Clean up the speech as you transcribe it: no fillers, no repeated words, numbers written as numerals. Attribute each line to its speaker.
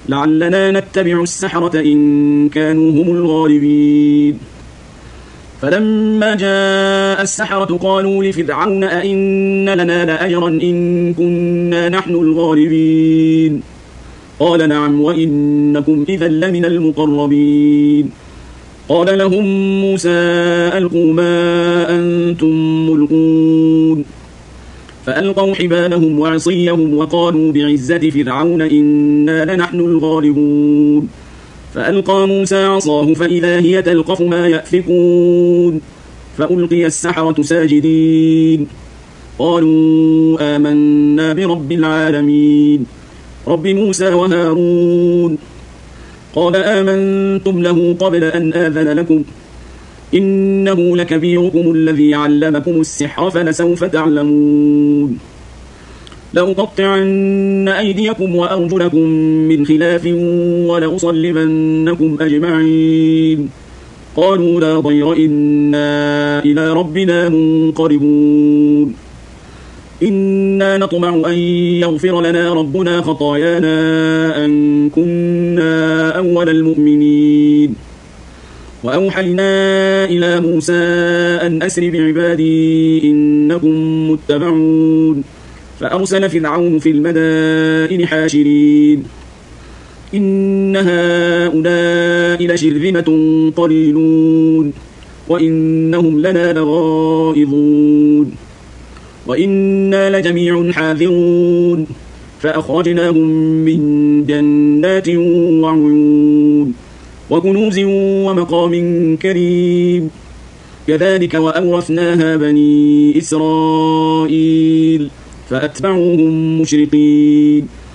Speaker 1: لعلنا نتبع السحرة إن كانوا هم الغالبين. فلما جاء السحرة قالوا لفرعون أئن لنا لأجرا إن كنا نحن الغالبين. قال نعم وإنكم إذا لمن المقربين. قال لهم موسى ألقوا ما أنتم ملقون. فألقوا حبالهم وعصيهم وقالوا بعزة فرعون إنا لنحن الغالبون. فألقى موسى عصاه فإذا هي تلقف ما يأفكون. فألقي السحرة ساجدين قالوا آمنا برب العالمين رب موسى وهارون. قال آمنتم له قبل أن آذن لكم إنه لكبيركم الذي علمكم السحر فلسوف تعلمون. لأقطعن أيديكم وأرجلكم من خلاف ولأصلبنكم أجمعين. قالوا لا ضير إنا إلى ربنا منقلبون. إنا نطمع أن يغفر لنا ربنا خطايانا أن كنا أول المؤمنين. وأوحينا إلى موسى أن أسر بعبادي إنكم متبعون. فأرسل فرعون في المدائن حاشرين إن هؤلاء لشرذمة قليلون وإنهم لنا لغائظون وإنا لجميع حاذرون. فأخرجناهم من جنات وعيون وكنوز ومقام كريم. كذلك وأورثناها بني إسرائيل فأتبعوهم مشرقين.